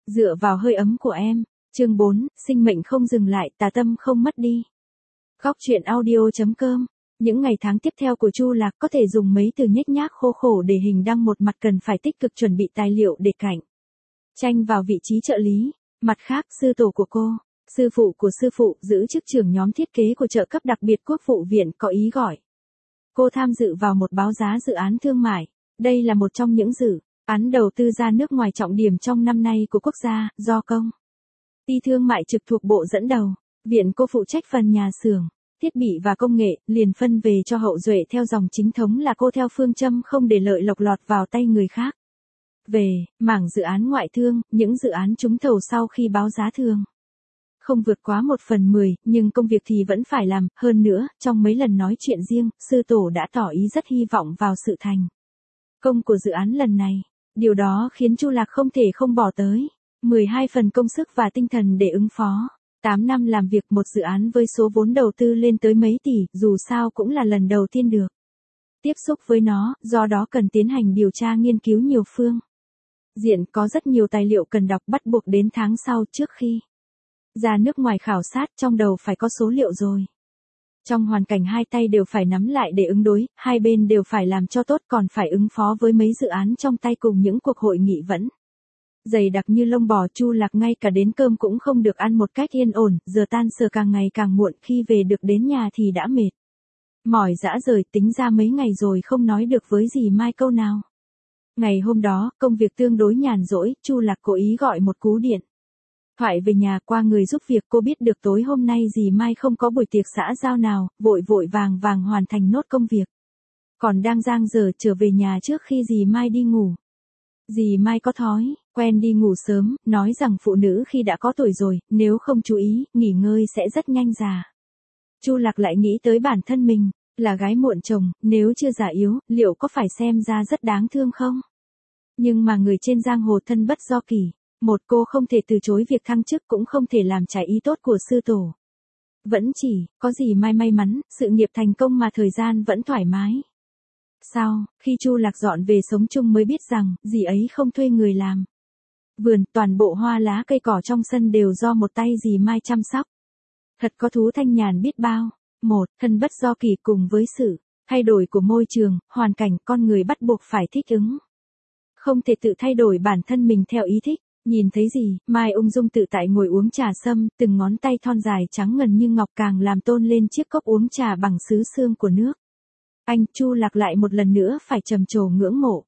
Dựa vào hơi ấm của em. Chương 4, sinh mệnh không dừng lại, tà tâm không mất đi. Góc truyện audio.com. Những ngày tháng tiếp theo của Chu Lạc có thể dùng mấy từ nhếch nhác khô khổ để hình đăng một mặt cần phải tích cực chuẩn bị tài liệu để cạnh tranh vào vị trí trợ lý. Mặt khác, sư tổ của cô, sư phụ của sư phụ giữ chức trưởng nhóm thiết kế của trợ cấp đặc biệt Quốc vụ viện có ý gọi cô tham dự vào một báo giá dự án thương mại. Đây là một trong những dự án đầu tư ra nước ngoài trọng điểm trong năm nay của quốc gia, do công ty thương mại trực thuộc bộ dẫn đầu. Viện cô phụ trách phần nhà xưởng, thiết bị và công nghệ, liền phân về cho hậu duệ theo dòng chính thống là cô theo phương châm không để lợi lộc lọt vào tay người khác. Về mảng dự án ngoại thương, những dự án trúng thầu sau khi báo giá thường không vượt quá 1/10, nhưng công việc thì vẫn phải làm. Hơn nữa, trong mấy lần nói chuyện riêng, sư tổ đã tỏ ý rất hy vọng vào sự thành công của dự án lần này. Điều đó khiến Chu Lạc không thể không bỏ tới 12 phần công sức và tinh thần để ứng phó. 8 năm làm việc một dự án với số vốn đầu tư lên tới mấy tỷ, dù sao cũng là lần đầu tiên được tiếp xúc với nó, do đó cần tiến hành điều tra nghiên cứu nhiều phương diện, có rất nhiều tài liệu cần đọc, bắt buộc đến tháng sau trước khi ra nước ngoài khảo sát, trong đầu phải có số liệu rồi. Trong hoàn cảnh hai tay đều phải nắm lại để ứng đối, hai bên đều phải làm cho tốt, còn phải ứng phó với mấy dự án trong tay cùng những cuộc hội nghị vẫn dày đặc như lông bò. Chu Lạc ngay cả đến cơm cũng không được ăn một cách yên ổn, giờ tan sở càng ngày càng muộn, khi về được đến nhà thì đã mệt mỏi rã rời, tính ra mấy ngày rồi không nói được với dì Mai câu nào. Ngày hôm đó, công việc tương đối nhàn rỗi, Chu Lạc cố ý gọi một cú điện thoại về nhà qua người giúp việc. Cô biết được tối hôm nay dì Mai không có buổi tiệc xã giao nào, vội vội vàng vàng hoàn thành nốt công việc còn đang dang dở trở về nhà trước khi dì Mai đi ngủ. Dì Mai có thói quen đi ngủ sớm, nói rằng phụ nữ khi đã có tuổi rồi, nếu không chú ý, nghỉ ngơi sẽ rất nhanh già. Chu Lạc lại nghĩ tới bản thân mình, là gái muộn chồng, nếu chưa già yếu, liệu có phải xem ra rất đáng thương không? Nhưng mà người trên giang hồ thân bất do kỷ, một cô không thể từ chối việc thăng chức, cũng không thể làm trái ý tốt của sư tổ. Vẫn chỉ có dì Mai may mắn, sự nghiệp thành công mà thời gian vẫn thoải mái. Sau khi Chu Lạc dọn về sống chung mới biết rằng, dì ấy không thuê người làm vườn, toàn bộ hoa lá cây cỏ trong sân đều do một tay dì Mai chăm sóc. Thật có thú thanh nhàn biết bao. Một, thân bất do kỷ, cùng với sự thay đổi của môi trường, hoàn cảnh, con người bắt buộc phải thích ứng. Không thể tự thay đổi bản thân mình theo ý thích. Nhìn thấy dì Mai ung dung tự tại ngồi uống trà sâm, từng ngón tay thon dài trắng ngần như ngọc càng làm tôn lên chiếc cốc uống trà bằng sứ xương của nước Anh. Chu Lạc lại một lần nữa phải trầm trồ ngưỡng mộ.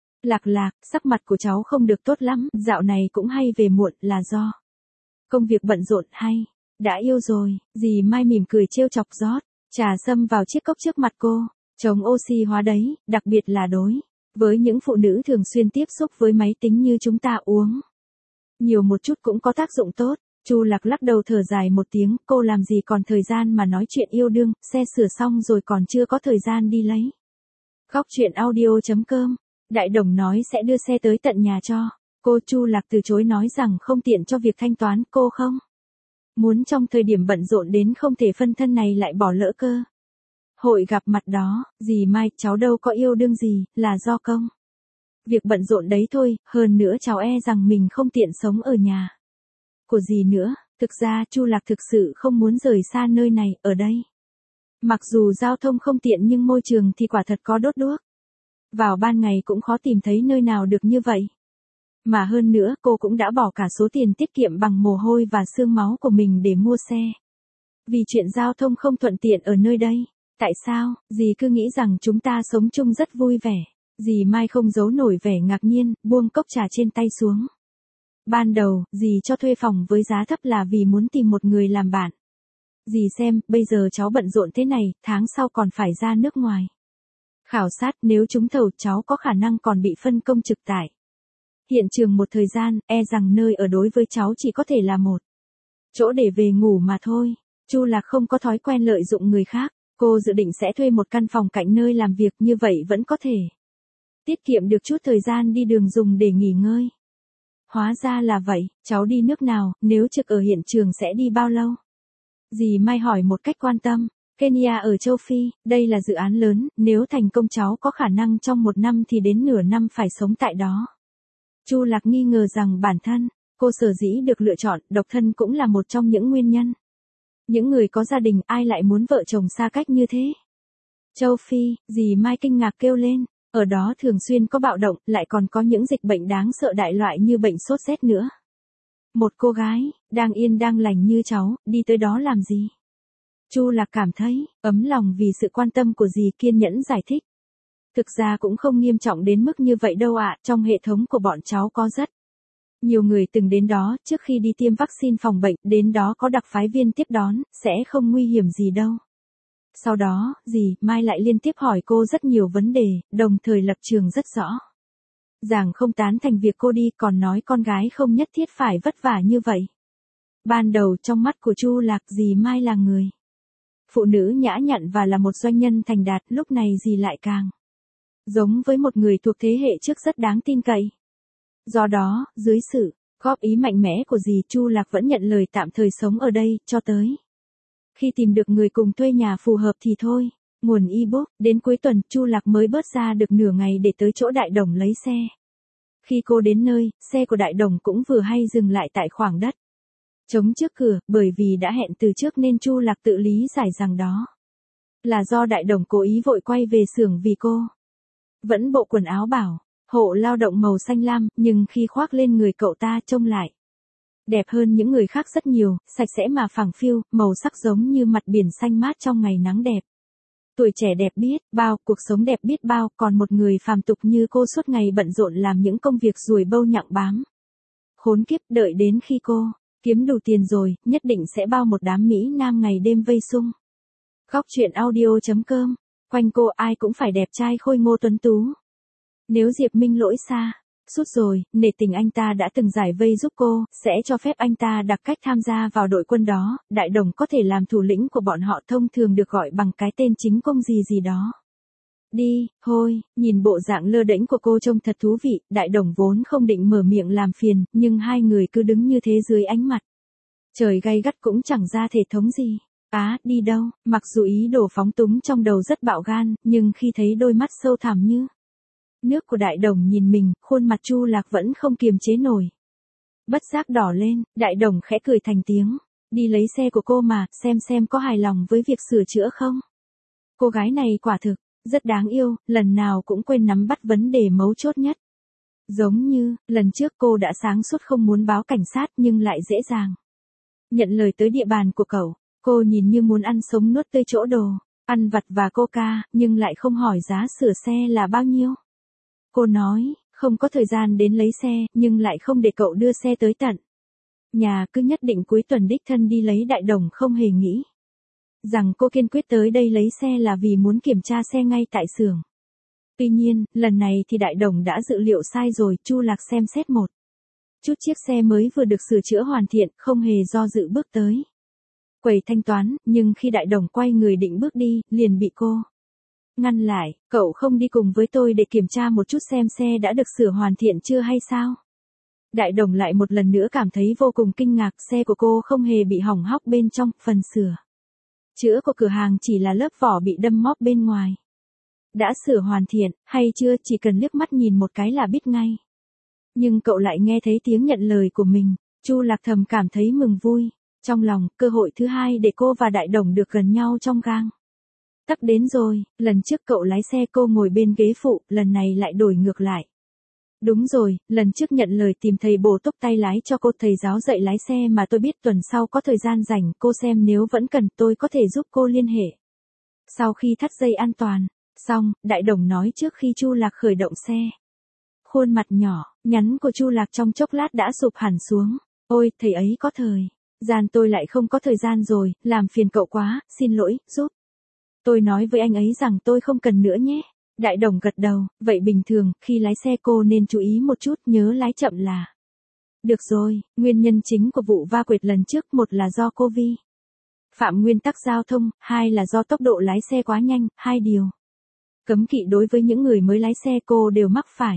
Lạc, sắc mặt của cháu không được tốt lắm, dạo này cũng hay về muộn, là do công việc bận rộn hay đã yêu rồi? Dì Mai mỉm cười trêu chọc rót trà sâm vào chiếc cốc trước mặt cô. Chống oxy hóa đấy, đặc biệt là đối với những phụ nữ thường xuyên tiếp xúc với máy tính như chúng ta, uống nhiều một chút cũng có tác dụng tốt. Chu Lạc lắc đầu thở dài một tiếng, cô làm gì còn thời gian mà nói chuyện yêu đương, xe sửa xong rồi còn chưa có thời gian đi lấy. Góc truyện audio.com. Đại đồng nói sẽ đưa xe tới tận nhà cho cô. Chu Lạc từ chối, nói rằng không tiện cho việc thanh toán, cô không muốn trong thời điểm bận rộn đến không thể phân thân này lại bỏ lỡ cơ hội gặp mặt đó. Dì Mai, cháu đâu có yêu đương gì, là do công việc bận rộn đấy thôi, hơn nữa cháu e rằng mình không tiện sống ở nhà của dì nữa. Thực ra Chu Lạc thực sự không muốn rời xa nơi này, ở đây mặc dù giao thông không tiện nhưng môi trường thì quả thật có đốt đuốc. Vào ban ngày cũng khó tìm thấy nơi nào được như vậy. Mà hơn nữa, cô cũng đã bỏ cả số tiền tiết kiệm bằng mồ hôi và xương máu của mình để mua xe. Vì chuyện giao thông không thuận tiện ở nơi đây. Tại sao, dì cứ nghĩ rằng chúng ta sống chung rất vui vẻ? Dì Mai không giấu nổi vẻ ngạc nhiên, buông cốc trà trên tay xuống. Ban đầu, dì cho thuê phòng với giá thấp là vì muốn tìm một người làm bạn. Dì xem, bây giờ cháu bận rộn thế này, tháng sau còn phải ra nước ngoài khảo sát, nếu trúng thầu cháu có khả năng còn bị phân công trực tại hiện trường một thời gian, e rằng nơi ở đối với cháu chỉ có thể là một chỗ để về ngủ mà thôi. Chu Lạc không có thói quen lợi dụng người khác, cô dự định sẽ thuê một căn phòng cạnh nơi làm việc, như vậy vẫn có thể tiết kiệm được chút thời gian đi đường dùng để nghỉ ngơi. Hóa ra là vậy, cháu đi nước nào, nếu trực ở hiện trường sẽ đi bao lâu? Dì Mai hỏi một cách quan tâm. Kenya ở châu Phi, đây là dự án lớn, nếu thành công cháu có khả năng trong 1 năm thì đến nửa năm phải sống tại đó. Chu Lạc nghi ngờ rằng bản thân Cô sở dĩ được lựa chọn, độc thân cũng là một trong những nguyên nhân. Những người có gia đình ai lại muốn vợ chồng xa cách như thế? Châu Phi, dì Mai kinh ngạc kêu lên, ở đó thường xuyên có bạo động, lại còn có những dịch bệnh đáng sợ đại loại như bệnh sốt rét nữa. Một cô gái, đang yên đang lành như cháu, đi tới đó làm gì? Chu Lạc cảm thấy ấm lòng vì sự quan tâm của dì, kiên nhẫn giải thích. Thực ra cũng không nghiêm trọng đến mức như vậy đâu ạ, trong hệ thống của bọn cháu có rất nhiều người từng đến đó trước khi đi tiêm vaccine phòng bệnh, đến đó có đặc phái viên tiếp đón, sẽ không nguy hiểm gì đâu. Sau đó, dì Mai lại liên tiếp hỏi cô rất nhiều vấn đề, đồng thời lập trường rất rõ. Giảng không tán thành việc cô đi, còn nói con gái không nhất thiết phải vất vả như vậy. Ban đầu trong mắt của Chu Lạc, dì Mai là người phụ nữ nhã nhặn và là một doanh nhân thành đạt, lúc này dì lại càng giống với một người thuộc thế hệ trước rất đáng tin cậy. Do đó, dưới sự góp ý mạnh mẽ của dì, Chu Lạc vẫn nhận lời tạm thời sống ở đây, cho tới khi tìm được người cùng thuê nhà phù hợp thì thôi. Nguồn ebook, đến cuối tuần, Chu Lạc mới bớt ra được nửa ngày để tới chỗ Đại Đồng lấy xe. Khi cô đến nơi, xe của Đại Đồng cũng vừa hay dừng lại tại khoảng đất trống trước cửa, bởi vì đã hẹn từ trước nên Chu Lạc tự lý giải rằng đó là do Đại Đồng cố ý vội quay về xưởng vì cô vẫn bộ quần áo bảo hộ lao động màu xanh lam, nhưng khi khoác lên người cậu ta trông lại đẹp hơn những người khác rất nhiều, sạch sẽ mà phẳng phiu, màu sắc giống như mặt biển xanh mát trong ngày nắng đẹp. Tuổi trẻ đẹp biết bao, cuộc sống đẹp biết bao, còn một người phàm tục như cô suốt ngày bận rộn làm những công việc ruồi bâu nhặng bám. Khốn kiếp, đợi đến khi cô kiếm đủ tiền rồi, nhất định sẽ bao một đám Mỹ Nam ngày đêm vây xung. Góc truyện audio.com, quanh cô ai cũng phải đẹp trai khôi ngô tuấn tú. Nếu Diệp Minh lỗi xa suốt rồi, nể tình anh ta đã từng giải vây giúp cô, sẽ cho phép anh ta đặc cách tham gia vào đội quân đó, Đại Đồng có thể làm thủ lĩnh của bọn họ, thông thường được gọi bằng cái tên chính công gì gì đó. Đi, thôi, nhìn bộ dạng lơ đễnh của cô trông thật thú vị, Đại Đồng vốn không định mở miệng làm phiền, nhưng hai người cứ đứng như thế dưới ánh mặt trời gay gắt cũng chẳng ra thể thống gì. Đi đâu? Mặc dù ý đồ phóng túng trong đầu rất bạo gan, nhưng khi thấy đôi mắt sâu thẳm như nước của Đại Đồng nhìn mình, khuôn mặt Chu Lạc vẫn không kiềm chế nổi. Bất giác đỏ lên, Đại Đồng khẽ cười thành tiếng. Đi lấy xe của cô mà, xem có hài lòng với việc sửa chữa không? Cô gái này quả thực rất đáng yêu, lần nào cũng quên nắm bắt vấn đề mấu chốt nhất. Giống như, lần trước cô đã sáng suốt không muốn báo cảnh sát nhưng lại dễ dàng nhận lời tới địa bàn của cậu. Cô nhìn như muốn ăn sống nuốt tươi chỗ đồ ăn vặt và coca, nhưng lại không hỏi giá sửa xe là bao nhiêu. Cô nói, không có thời gian đến lấy xe, nhưng lại không để cậu đưa xe tới tận nhà, cứ nhất định cuối tuần đích thân đi lấy. Đại Đồng không hề nghĩ rằng cô kiên quyết tới đây lấy xe là vì muốn kiểm tra xe ngay tại xưởng. Tuy nhiên, lần này thì Đại Đồng đã dự liệu sai rồi. Chu Lạc xem xét một chút chiếc xe mới vừa được sửa chữa hoàn thiện, không hề do dự bước tới quầy thanh toán, nhưng khi Đại Đồng quay người định bước đi, liền bị cô ngăn lại. Cậu không đi cùng với tôi để kiểm tra một chút xem xe đã được sửa hoàn thiện chưa hay sao? Đại Đồng lại một lần nữa cảm thấy vô cùng kinh ngạc, xe của cô không hề bị hỏng hóc bên trong, phần sửa chữa của cửa hàng chỉ là lớp vỏ bị đâm móp bên ngoài. Đã sửa hoàn thiện, hay chưa, chỉ cần liếc mắt nhìn một cái là biết ngay. Nhưng cậu lại nghe thấy tiếng nhận lời của mình, Chu Lạc thầm cảm thấy mừng vui. Trong lòng, cơ hội thứ hai để cô và Đại Đồng được gần nhau trong gang tắc đến rồi. Lần trước cậu lái xe, cô ngồi bên ghế phụ, lần này lại đổi ngược lại. Đúng rồi, lần trước nhận lời tìm thầy bổ túc tay lái cho cô, thầy giáo dạy lái xe mà tôi biết tuần sau có thời gian rảnh, cô xem nếu vẫn cần tôi có thể giúp cô liên hệ. Sau khi thắt dây an toàn xong, Đại Đồng nói trước khi Chu Lạc khởi động xe. Khuôn mặt nhỏ nhắn của Chu Lạc trong chốc lát đã sụp hẳn xuống. Ôi, thầy ấy có thời gian, tôi lại không có thời gian rồi, làm phiền cậu quá, xin lỗi, giúp tôi nói với anh ấy rằng tôi không cần nữa nhé. Đại Đồng gật đầu, vậy bình thường, khi lái xe cô nên chú ý một chút, nhớ lái chậm là được rồi. Nguyên nhân chính của vụ va quệt lần trước, một là do cô vi phạm nguyên tắc giao thông, hai là do tốc độ lái xe quá nhanh, hai điều cấm kỵ đối với những người mới lái xe cô đều mắc phải.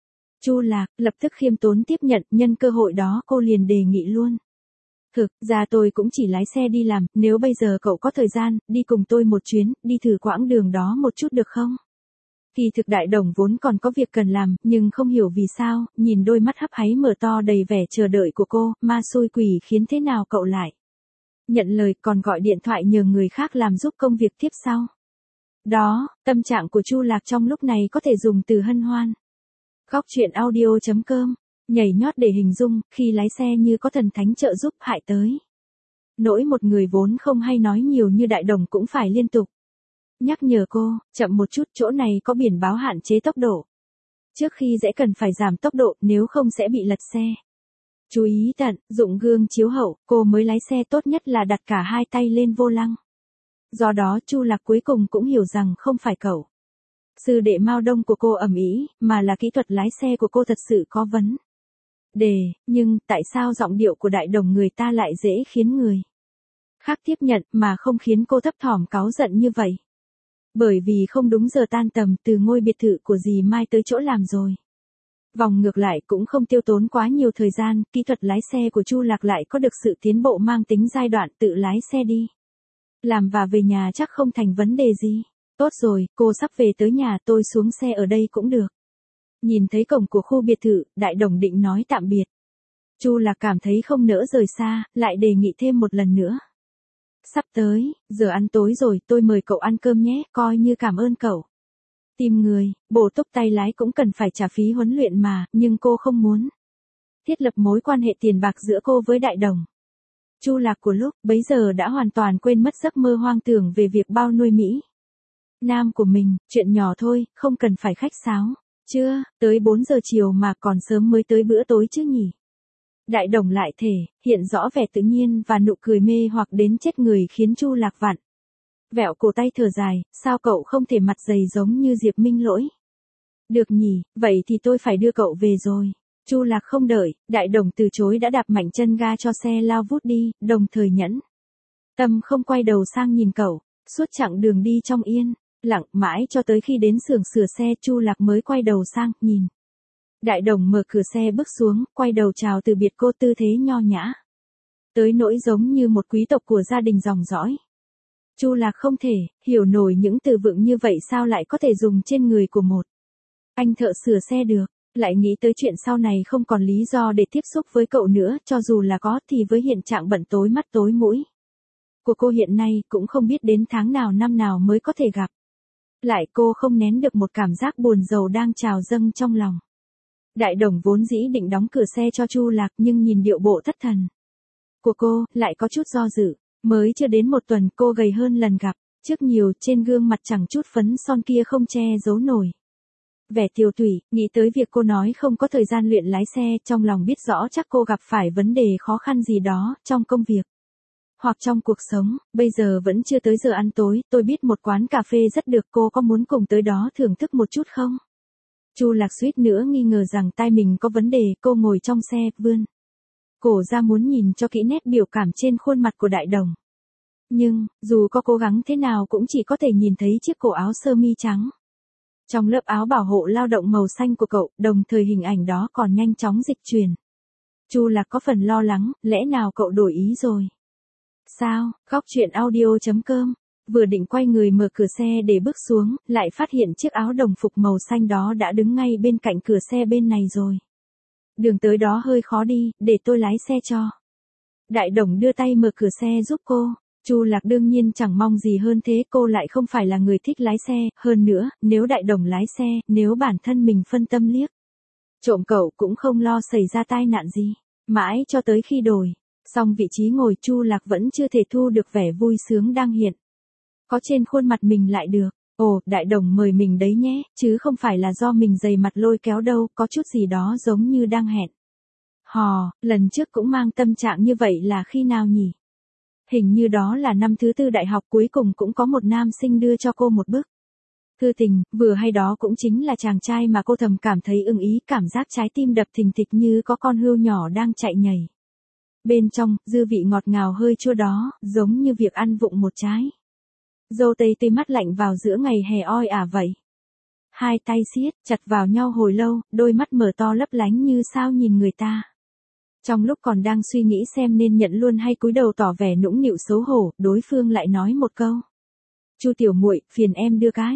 Chu Lạc lập tức khiêm tốn tiếp nhận, nhân cơ hội đó cô liền đề nghị luôn. Thực ra tôi cũng chỉ lái xe đi làm, nếu bây giờ cậu có thời gian, đi cùng tôi một chuyến, đi thử quãng đường đó một chút được không? Kỳ thực Đại Đồng vốn còn có việc cần làm, nhưng không hiểu vì sao, nhìn đôi mắt hấp háy mở to đầy vẻ chờ đợi của cô, ma xui quỷ khiến thế nào cậu lại nhận lời còn gọi điện thoại nhờ người khác làm giúp công việc tiếp sau. Đó, tâm trạng của Chu Lạc trong lúc này có thể dùng từ hân hoan. Góc truyện audio.com, nhảy nhót để hình dung, khi lái xe như có thần thánh trợ giúp hại tới. Nỗi một người vốn không hay nói nhiều như Đại Đồng cũng phải liên tục nhắc nhở cô, chậm một chút, chỗ này có biển báo hạn chế tốc độ. Trước khi rẽ cần phải giảm tốc độ, nếu không sẽ bị lật xe. Chú ý tận dụng gương chiếu hậu, cô mới lái xe tốt nhất là đặt cả hai tay lên vô lăng. Do đó Chu Lạc cuối cùng cũng hiểu rằng không phải cậu sư đệ Mao Đông của cô ầm ĩ, mà là kỹ thuật lái xe của cô thật sự có vấn đề, nhưng tại sao giọng điệu của Đại Đồng người ta lại dễ khiến người khác tiếp nhận mà không khiến cô thấp thỏm cáu giận như vậy? Bởi vì không đúng giờ tan tầm, từ ngôi biệt thự của dì Mai tới chỗ làm rồi. Vòng ngược lại cũng không tiêu tốn quá nhiều thời gian, kỹ thuật lái xe của Chu Lạc lại có được sự tiến bộ mang tính giai đoạn, tự lái xe đi làm và về nhà chắc không thành vấn đề gì. Tốt rồi, cô sắp về tới nhà, tôi xuống xe ở đây cũng được. Nhìn thấy cổng của khu biệt thự, Đại Đồng định nói tạm biệt. Chu Lạc cảm thấy không nỡ rời xa, lại đề nghị thêm một lần nữa. Sắp tới, giờ ăn tối rồi, tôi mời cậu ăn cơm nhé, coi như cảm ơn cậu. Tìm người, bổ túc tay lái cũng cần phải trả phí huấn luyện mà, nhưng cô không muốn thiết lập mối quan hệ tiền bạc giữa cô với Đại Đồng. Chu Lạc của lúc bấy giờ đã hoàn toàn quên mất giấc mơ hoang tưởng về việc bao nuôi Mỹ Nam của mình, chuyện nhỏ thôi, không cần phải khách sáo. Chưa, tới 4 giờ chiều mà còn sớm mới tới bữa tối chứ nhỉ? Đại Đồng lại thể hiện rõ vẻ tự nhiên và nụ cười mê hoặc đến chết người khiến Chu Lạc vặn vẹo cổ tay thở dài, sao cậu không thể mặt dày giống như Diệp Minh Lỗi? Được nhỉ, vậy thì tôi phải đưa cậu về rồi. Chu Lạc không đợi, Đại Đồng từ chối đã đạp mạnh chân ga cho xe lao vút đi, đồng thời nhẫn tâm không quay đầu sang nhìn cậu. Suốt chặng đường đi trong yên lặng mãi cho tới khi đến xưởng sửa xe, Chu Lạc mới quay đầu sang nhìn. Đại Đồng mở cửa xe bước xuống, quay đầu chào từ biệt cô, tư thế nho nhã tới nỗi giống như một quý tộc của gia đình dòng dõi. Chu Lạc không thể hiểu nổi những từ vựng như vậy sao lại có thể dùng trên người của một anh thợ sửa xe được. Lại nghĩ tới chuyện sau này không còn lý do để tiếp xúc với cậu nữa, cho dù là có thì với hiện trạng bận tối mắt tối mũi của cô hiện nay, cũng không biết đến tháng nào năm nào mới có thể gặp lại. Cô không nén được một cảm giác buồn rầu đang trào dâng trong lòng. Đại Đồng vốn dĩ định đóng cửa xe cho Chu Lạc, nhưng nhìn điệu bộ thất thần của cô, lại có chút do dự. Mới chưa đến một tuần cô gầy hơn lần gặp trước nhiều, trên gương mặt chẳng chút phấn son kia không che giấu nổi vẻ tiều tụy. Nghĩ tới việc cô nói không có thời gian luyện lái xe, trong lòng biết rõ chắc cô gặp phải vấn đề khó khăn gì đó trong công việc hoặc trong cuộc sống. Bây giờ vẫn chưa tới giờ ăn tối, tôi biết một quán cà phê rất được, cô có muốn cùng tới đó thưởng thức một chút không? Chu Lạc suýt nữa nghi ngờ rằng tai mình có vấn đề, cô ngồi trong xe, vươn cổ ra muốn nhìn cho kỹ nét biểu cảm trên khuôn mặt của Đại Đồng. Nhưng, dù có cố gắng thế nào cũng chỉ có thể nhìn thấy chiếc cổ áo sơ mi trắng trong lớp áo bảo hộ lao động màu xanh của cậu, đồng thời hình ảnh đó còn nhanh chóng dịch chuyển. Chu Lạc có phần lo lắng, lẽ nào cậu đổi ý rồi? Sao? Góc truyện audio.com, vừa định quay người mở cửa xe để bước xuống, lại phát hiện chiếc áo đồng phục màu xanh đó đã đứng ngay bên cạnh cửa xe bên này rồi. Đường tới đó hơi khó đi, để tôi lái xe cho. Đại Đồng đưa tay mở cửa xe giúp cô. Chu Lạc đương nhiên chẳng mong gì hơn thế, cô lại không phải là người thích lái xe, hơn nữa, nếu Đại Đồng lái xe, nếu bản thân mình phân tâm liếc trộm cậu cũng không lo xảy ra tai nạn gì. Mãi cho tới khi đổi xong vị trí ngồi, Chu Lạc vẫn chưa thể thu được vẻ vui sướng đang hiện có trên khuôn mặt mình lại được. Ồ, Đại Đồng mời mình đấy nhé, chứ không phải là do mình dày mặt lôi kéo đâu, có chút gì đó giống như đang hẹn hò. Lần trước cũng mang tâm trạng như vậy là khi nào nhỉ? Hình như đó là năm thứ 4 đại học, cuối cùng cũng có một nam sinh đưa cho cô một bức thư tình, vừa hay đó cũng chính là chàng trai mà cô thầm cảm thấy ưng ý, cảm giác trái tim đập thình thịch như có con hươu nhỏ đang chạy nhảy. Bên trong, dư vị ngọt ngào hơi chua đó, giống như việc ăn vụng một trái dâu tây tươi mát lạnh vào giữa ngày hè oi ả vậy. Hai tay siết chặt vào nhau hồi lâu, đôi mắt mở to lấp lánh như sao nhìn người ta. Trong lúc còn đang suy nghĩ xem nên nhận luôn hay cúi đầu tỏ vẻ nũng nịu xấu hổ, đối phương lại nói một câu. Chu tiểu muội, phiền em đưa cái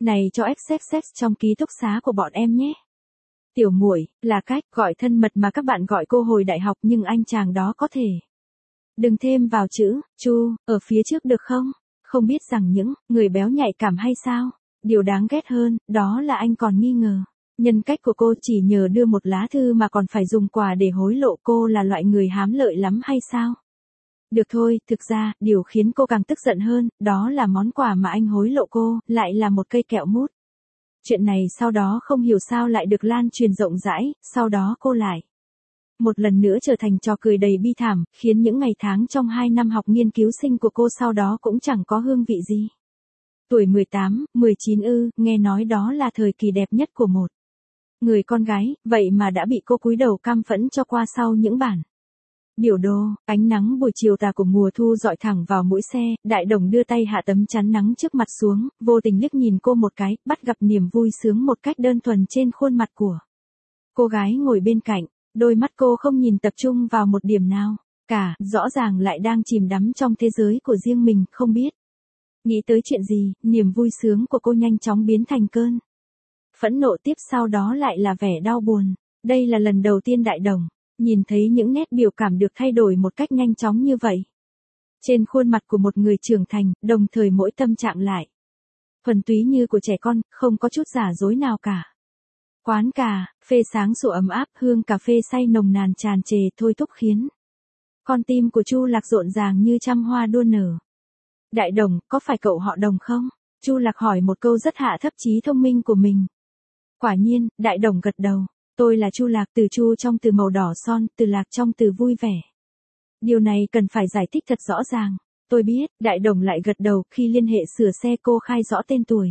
Này cho XXX trong ký túc xá của bọn em nhé. Tiểu muội, là cách gọi thân mật mà các bạn gọi cô hồi đại học nhưng anh chàng đó có thể. Đừng thêm vào chữ, Chu, ở phía trước được không? Không biết rằng những người béo nhạy cảm hay sao? Điều đáng ghét hơn, đó là anh còn nghi ngờ. Nhân cách của cô chỉ nhờ đưa một lá thư mà còn phải dùng quà để hối lộ, cô là loại người hám lợi lắm hay sao? Được thôi, thực ra, điều khiến cô càng tức giận hơn, đó là món quà mà anh hối lộ cô, lại là một cây kẹo mút. Chuyện này sau đó không hiểu sao lại được lan truyền rộng rãi, sau đó cô lại một lần nữa trở thành trò cười đầy bi thảm, khiến những ngày tháng trong 2 năm học nghiên cứu sinh của cô sau đó cũng chẳng có hương vị gì. Tuổi 18, 19 nghe nói đó là thời kỳ đẹp nhất của một người con gái, vậy mà đã bị cô cúi đầu cam phẫn cho qua sau những bản biểu đồ. Ánh nắng buổi chiều tà của mùa thu dọi thẳng vào mũi xe, Đại Đồng đưa tay hạ tấm chắn nắng trước mặt xuống, vô tình liếc nhìn cô một cái, bắt gặp niềm vui sướng một cách đơn thuần trên khuôn mặt của cô gái ngồi bên cạnh. Đôi mắt cô không nhìn tập trung vào một điểm nào cả, rõ ràng lại đang chìm đắm trong thế giới của riêng mình, không biết nghĩ tới chuyện gì, niềm vui sướng của cô nhanh chóng biến thành cơn phẫn nộ, tiếp sau đó lại là vẻ đau buồn. Đây là lần đầu tiên Đại Đồng nhìn thấy những nét biểu cảm được thay đổi một cách nhanh chóng như vậy trên khuôn mặt của một người trưởng thành, đồng thời mỗi tâm trạng lại thuần túy như của trẻ con, không có chút giả dối nào cả. Quán cà phê sáng sủa ấm áp, hương cà phê say nồng nàn tràn trề thôi thúc khiến con tim của Chu Lạc rộn ràng như trăm hoa đua nở. Đại Đồng, có phải cậu họ Đồng không? Chu Lạc hỏi một câu rất hạ thấp trí thông minh của mình. Quả nhiên, Đại Đồng gật đầu. Tôi là Chu Lạc, từ Chu trong từ màu đỏ son, từ Lạc trong từ vui vẻ. Điều này cần phải giải thích thật rõ ràng. Tôi biết, Đại Đồng lại gật đầu, khi liên hệ sửa xe cô khai rõ tên tuổi.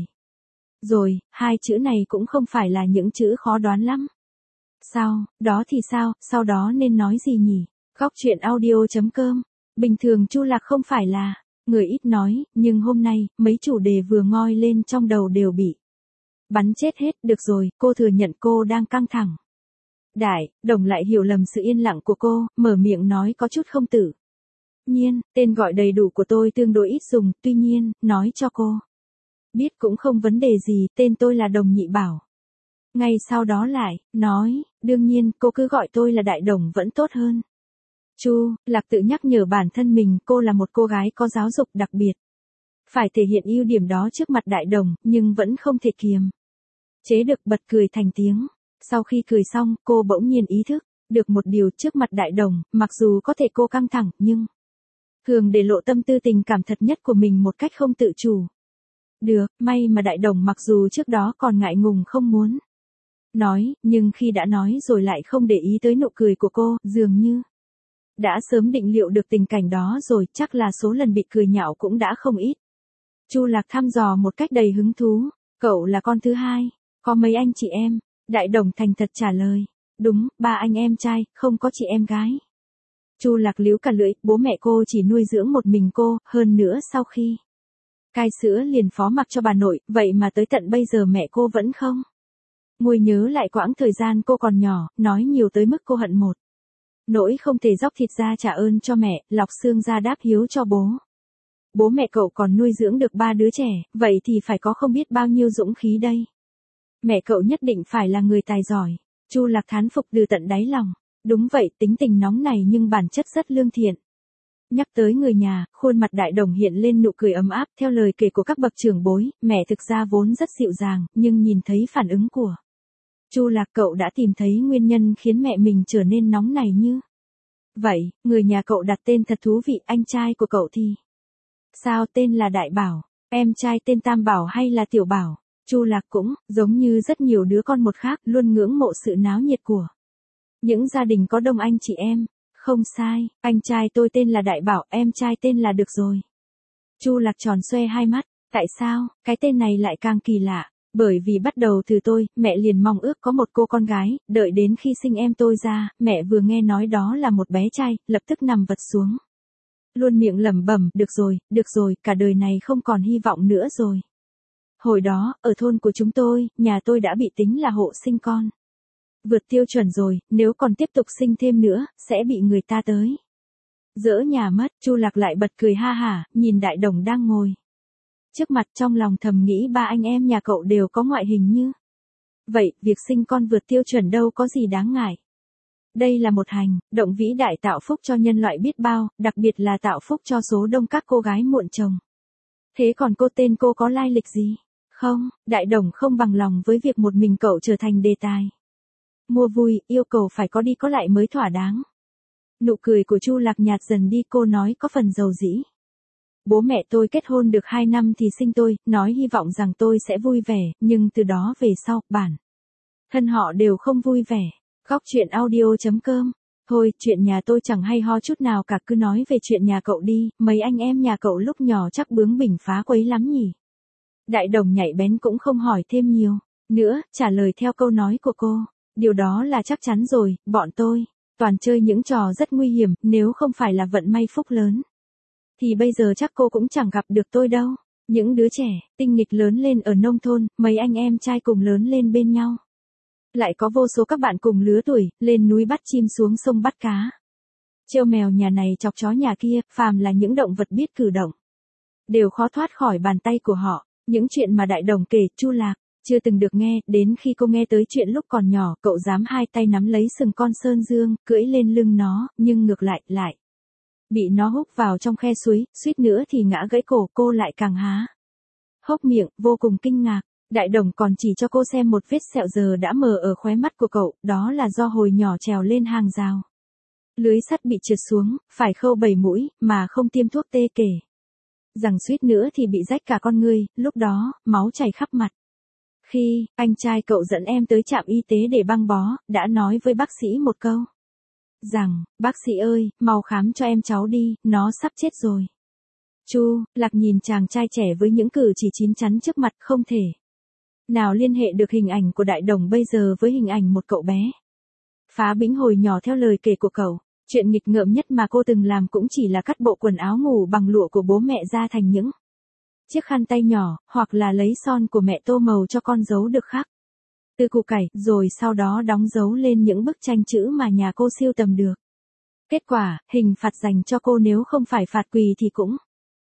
Rồi, hai chữ này cũng không phải là những chữ khó đoán lắm. Sao, đó thì sao, sau đó nên nói gì nhỉ? Góc truyện audio.com. Bình thường Chu Lạc không phải là người ít nói, nhưng hôm nay, mấy chủ đề vừa ngoi lên trong đầu đều bị bắn chết hết. Được rồi, cô thừa nhận cô đang căng thẳng. Đại Đồng lại hiểu lầm sự yên lặng của cô, mở miệng nói có chút không tự nhiên, tên gọi đầy đủ của tôi tương đối ít dùng, tuy nhiên, nói cho cô biết cũng không vấn đề gì, tên tôi là Đồng Nhị Bảo. Ngay sau đó lại nói, đương nhiên, cô cứ gọi tôi là Đại Đồng vẫn tốt hơn. Chu Lạc tự nhắc nhở bản thân mình, cô là một cô gái có giáo dục đặc biệt. Phải thể hiện ưu điểm đó trước mặt Đại Đồng, nhưng vẫn không thể kiềm chế được bật cười thành tiếng. Sau khi cười xong, cô bỗng nhiên ý thức được một điều, trước mặt Đại Đồng, mặc dù có thể cô căng thẳng, nhưng thường để lộ tâm tư tình cảm thật nhất của mình một cách không tự chủ được. May mà Đại Đồng mặc dù trước đó còn ngại ngùng không muốn nói, nhưng khi đã nói rồi lại không để ý tới nụ cười của cô, dường như đã sớm định liệu được tình cảnh đó rồi, chắc là số lần bị cười nhạo cũng đã không ít. Chu Lạc thăm dò một cách đầy hứng thú, cậu là con thứ hai, có mấy anh chị em? Đại Đồng thành thật trả lời, đúng, 3 anh em trai, không có chị em gái. Chu Lạc líu cả lưỡi, bố mẹ cô chỉ nuôi dưỡng một mình cô, hơn nữa sau khi cai sữa liền phó mặc cho bà nội, vậy mà tới tận bây giờ mẹ cô vẫn không nguôi nhớ lại quãng thời gian cô còn nhỏ, nói nhiều tới mức cô hận một nỗi không thể dóc thịt ra trả ơn cho mẹ, lọc xương ra đáp hiếu cho bố. Bố mẹ cậu còn nuôi dưỡng được 3 đứa trẻ, vậy thì phải có không biết bao nhiêu dũng khí đây. Mẹ cậu nhất định phải là người tài giỏi. Chu Lạc thán phục từ tận đáy lòng. Đúng vậy, tính tình nóng này nhưng bản chất rất lương thiện. Nhắc tới người nhà, khuôn mặt Đại Đồng hiện lên nụ cười ấm áp. Theo lời kể của các bậc trưởng bối, mẹ thực ra vốn rất dịu dàng, nhưng nhìn thấy phản ứng của Chu Lạc, cậu đã tìm thấy nguyên nhân khiến mẹ mình trở nên nóng này như vậy. Người nhà cậu đặt tên thật thú vị, anh trai của cậu thì sao, tên là Đại Bảo, em trai tên Tam Bảo hay là Tiểu Bảo? Chu Lạc cũng, giống như rất nhiều đứa con một khác, luôn ngưỡng mộ sự náo nhiệt của những gia đình có đông anh chị em. Không sai, anh trai tôi tên là Đại Bảo, em trai tên là được rồi. Chu Lạc tròn xoe hai mắt, tại sao, cái tên này lại càng kỳ lạ? Bởi vì bắt đầu từ tôi, mẹ liền mong ước có một cô con gái, đợi đến khi sinh em tôi ra, mẹ vừa nghe nói đó là một bé trai, lập tức nằm vật xuống. Luôn miệng lẩm bẩm, được rồi, cả đời này không còn hy vọng nữa rồi. Hồi đó, ở thôn của chúng tôi, nhà tôi đã bị tính là hộ sinh con vượt tiêu chuẩn rồi, nếu còn tiếp tục sinh thêm nữa, sẽ bị người ta tới dỡ nhà mất. Chu Lạc lại bật cười ha hả, nhìn Đại Đồng đang ngồi Trước mặt trong lòng thầm nghĩ ba anh em nhà cậu đều có ngoại hình như vậy, việc sinh con vượt tiêu chuẩn đâu có gì đáng ngại. Đây là một hành động vĩ đại tạo phúc cho nhân loại biết bao, đặc biệt là tạo phúc cho số đông các cô gái muộn chồng. Thế còn cô, tên cô có lai lịch gì? Không, Đại Đồng không bằng lòng với việc một mình cậu trở thành đề tài. Mua vui, yêu cầu phải có đi có lại mới thỏa đáng. Nụ cười của Chu Lạc nhạt dần đi, cô nói có phần dầu dĩ. Bố mẹ tôi kết hôn được 2 năm thì sinh tôi, nói hy vọng rằng tôi sẽ vui vẻ, nhưng từ đó về sau, bản thân họ đều không vui vẻ. Góc chuyện audio.com. Thôi, chuyện nhà tôi chẳng hay ho chút nào cả, cứ nói về chuyện nhà cậu đi, mấy anh em nhà cậu lúc nhỏ chắc bướng bỉnh phá quấy lắm nhỉ. Đại Đồng nhạy bén cũng không hỏi thêm nhiều nữa, trả lời theo câu nói của cô. Điều đó là chắc chắn rồi, bọn tôi toàn chơi những trò rất nguy hiểm, nếu không phải là vận may phúc lớn thì bây giờ chắc cô cũng chẳng gặp được tôi đâu. Những đứa trẻ tinh nghịch lớn lên ở nông thôn, mấy anh em trai cùng lớn lên bên nhau. Lại có vô số các bạn cùng lứa tuổi, lên núi bắt chim xuống sông bắt cá. Trêu mèo nhà này chọc chó nhà kia, phàm là những động vật biết cử động, đều khó thoát khỏi bàn tay của họ. Những chuyện mà Đại Đồng kể, Chu Lạc chưa từng được nghe, đến khi cô nghe tới chuyện lúc còn nhỏ, cậu dám hai tay nắm lấy sừng con sơn dương, cưỡi lên lưng nó, nhưng ngược lại, bị nó húc vào trong khe suối, suýt nữa thì ngã gãy cổ, cô lại càng há hốc miệng, vô cùng kinh ngạc. Đại Đồng còn chỉ cho cô xem một vết sẹo giờ đã mờ ở khóe mắt của cậu, đó là do hồi nhỏ trèo lên hàng rào. Lưới sắt bị trượt xuống, phải khâu 7 mũi, mà không tiêm thuốc tê, kể rằng suýt nữa thì bị rách cả con người, lúc đó, máu chảy khắp mặt. Khi anh trai cậu dẫn em tới trạm y tế để băng bó, đã nói với bác sĩ một câu rằng, bác sĩ ơi, mau khám cho em cháu đi, nó sắp chết rồi. Chu Lạc nhìn chàng trai trẻ với những cử chỉ chín chắn trước mặt, không thể nào liên hệ được hình ảnh của Đại Đồng bây giờ với hình ảnh một cậu bé phá bĩnh hồi nhỏ theo lời kể của cậu. Chuyện nghịch ngợm nhất mà cô từng làm cũng chỉ là cắt bộ quần áo ngủ bằng lụa của bố mẹ ra thành những chiếc khăn tay nhỏ, hoặc là lấy son của mẹ tô màu cho con dấu được khắc từ củ cải, rồi sau đó đóng dấu lên những bức tranh chữ mà nhà cô sưu tầm được. Kết quả, hình phạt dành cho cô nếu không phải phạt quỳ thì cũng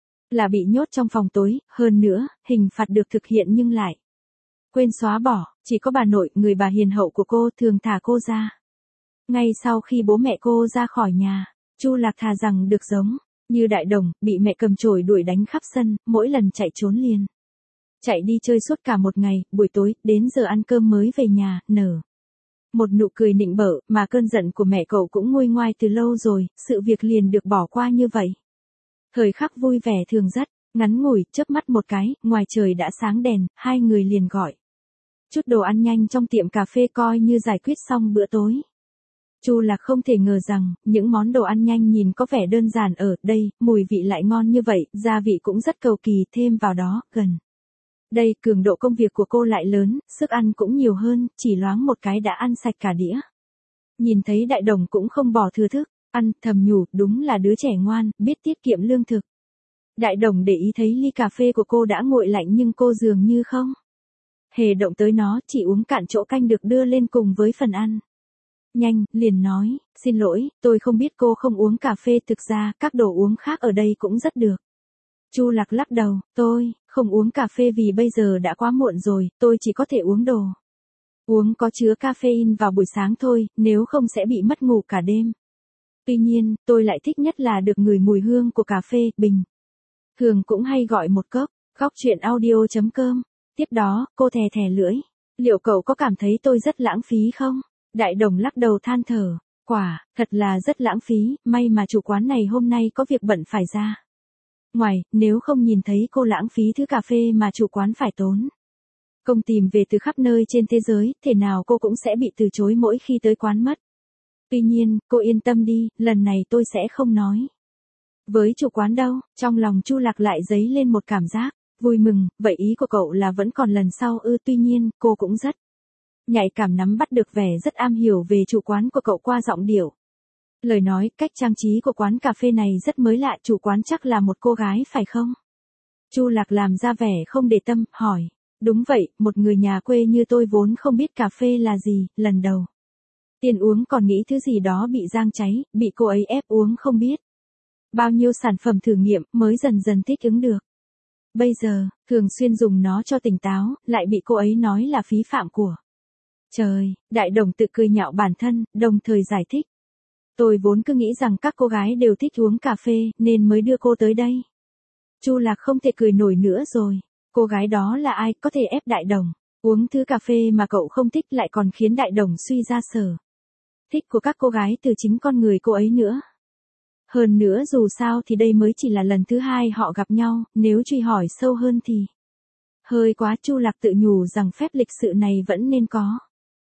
là bị nhốt trong phòng tối, hơn nữa, hình phạt được thực hiện nhưng lại quên xóa bỏ, chỉ có bà nội, người bà hiền hậu của cô, thường thả cô ra. Ngay sau khi bố mẹ cô ra khỏi nhà, Chu Lạc thà rằng được giống như Đại Đồng, bị mẹ cầm chổi đuổi đánh khắp sân, mỗi lần chạy trốn liền chạy đi chơi suốt cả một ngày, buổi tối, đến giờ ăn cơm mới về nhà, nở một nụ cười nịnh bợ, mà cơn giận của mẹ cậu cũng nguôi ngoai từ lâu rồi, sự việc liền được bỏ qua như vậy. Thời khắc vui vẻ thường rất ngắn ngủi, chớp mắt một cái, ngoài trời đã sáng đèn, hai người liền gọi chút đồ ăn nhanh trong tiệm cà phê coi như giải quyết xong bữa tối. Chu Lạc không thể ngờ rằng, những món đồ ăn nhanh nhìn có vẻ đơn giản ở đây, mùi vị lại ngon như vậy, gia vị cũng rất cầu kỳ, thêm vào đó, gần đây, cường độ công việc của cô lại lớn, sức ăn cũng nhiều hơn, chỉ loáng một cái đã ăn sạch cả đĩa. Nhìn thấy Đại Đồng cũng không bỏ thừa thức ăn, thầm nhủ, đúng là đứa trẻ ngoan, biết tiết kiệm lương thực. Đại Đồng để ý thấy ly cà phê của cô đã nguội lạnh nhưng cô dường như không hề động tới nó, chỉ uống cạn chỗ canh được đưa lên cùng với phần ăn nhanh, liền nói, xin lỗi, tôi không biết cô không uống cà phê, thực ra, các đồ uống khác ở đây cũng rất được. Chu Lạc lắc đầu, tôi không uống cà phê vì bây giờ đã quá muộn rồi, tôi chỉ có thể uống đồ uống có chứa caffeine vào buổi sáng thôi, nếu không sẽ bị mất ngủ cả đêm. Tuy nhiên, tôi lại thích nhất là được ngửi mùi hương của cà phê, bình thường cũng hay gọi một cốc. Góc chuyện audio.com. Tiếp đó, cô thè thè lưỡi. Liệu cậu có cảm thấy tôi rất lãng phí không? Đại Đồng lắc đầu than thở. Quả, thật là rất lãng phí, may mà chủ quán này hôm nay có việc bận phải ra ngoài, nếu không nhìn thấy cô lãng phí thứ cà phê mà chủ quán phải tốn công tìm về từ khắp nơi trên thế giới, thế nào cô cũng sẽ bị từ chối mỗi khi tới quán mất. Tuy nhiên, cô yên tâm đi, lần này tôi sẽ không nói với chủ quán đâu. Trong lòng Chu Lạc lại dấy lên một cảm giác vui mừng, vậy ý của cậu là vẫn còn lần sau ư? Tuy nhiên, cô cũng rất nhạy cảm nắm bắt được vẻ rất am hiểu về chủ quán của cậu qua giọng điệu, lời nói, cách trang trí của quán cà phê này rất mới lạ, chủ quán chắc là một cô gái phải không? Chu Lạc làm ra vẻ không để tâm, hỏi. Đúng vậy, một người nhà quê như tôi vốn không biết cà phê là gì, lần đầu tiên uống còn nghĩ thứ gì đó bị rang cháy, bị cô ấy ép uống không biết bao nhiêu sản phẩm thử nghiệm mới dần dần thích ứng được. Bây giờ, thường xuyên dùng nó cho tỉnh táo, lại bị cô ấy nói là phí phạm của. Trời, đại đồng tự cười nhạo bản thân, đồng thời giải thích. Tôi vốn cứ nghĩ rằng các cô gái đều thích uống cà phê, nên mới đưa cô tới đây. Chu Lạc không thể cười nổi nữa rồi. Cô gái đó là ai có thể ép đại đồng uống thứ cà phê mà cậu không thích, lại còn khiến đại đồng suy ra sở thích của các cô gái từ chính con người cô ấy nữa. Hơn nữa dù sao thì đây mới chỉ là lần thứ hai họ gặp nhau, nếu truy hỏi sâu hơn thì hơi quá. Chu Lạc tự nhủ rằng phép lịch sự này vẫn nên có.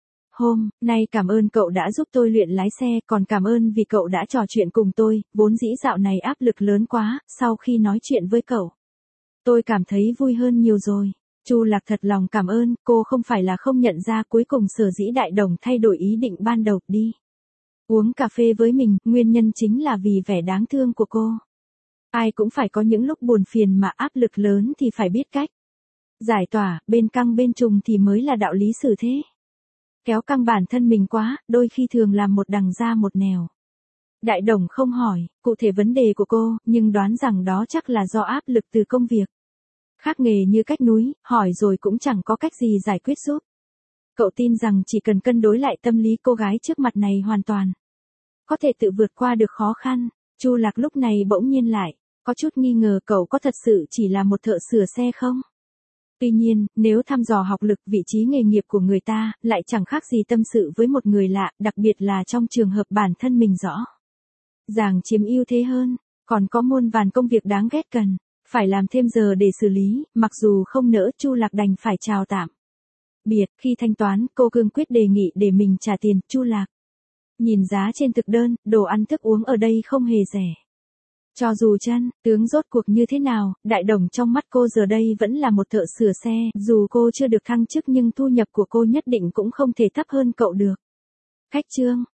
Hôm nay cảm ơn cậu đã giúp tôi luyện lái xe, còn cảm ơn vì cậu đã trò chuyện cùng tôi, vốn dĩ dạo này áp lực lớn quá, sau khi nói chuyện với cậu, tôi cảm thấy vui hơn nhiều rồi. Chu Lạc thật lòng cảm ơn, cô không phải là không nhận ra cuối cùng sở dĩ đại đồng thay đổi ý định ban đầu đi uống cà phê với mình, nguyên nhân chính là vì vẻ đáng thương của cô. Ai cũng phải có những lúc buồn phiền mà áp lực lớn thì phải biết cách giải tỏa, bên căng bên trùng thì mới là đạo lý xử thế. Kéo căng bản thân mình quá, đôi khi thường làm một đằng ra một nẻo. Đại đồng không hỏi cụ thể vấn đề của cô, nhưng đoán rằng đó chắc là do áp lực từ công việc. Khác nghề như cách núi, hỏi rồi cũng chẳng có cách gì giải quyết giúp. Cậu tin rằng chỉ cần cân đối lại tâm lý cô gái trước mặt này hoàn toàn có thể tự vượt qua được khó khăn. Chu Lạc lúc này bỗng nhiên lại có chút nghi ngờ cậu có thật sự chỉ là một thợ sửa xe không? Tuy nhiên, nếu thăm dò học lực, vị trí nghề nghiệp của người ta, lại chẳng khác gì tâm sự với một người lạ, đặc biệt là trong trường hợp bản thân mình rõ ràng chiếm ưu thế hơn, còn có muôn vàn công việc đáng ghét cần phải làm thêm giờ để xử lý, mặc dù không nỡ, Chu Lạc đành phải chào tạm biệt. Khi thanh toán, cô cương quyết đề nghị để mình trả tiền. Chu Lạc nhìn giá trên thực đơn, đồ ăn thức uống ở đây không hề rẻ. Cho dù chân tướng rốt cuộc như thế nào, đại đồng trong mắt cô giờ đây vẫn là một thợ sửa xe, dù cô chưa được thăng chức nhưng thu nhập của cô nhất định cũng không thể thấp hơn cậu được. Khách trương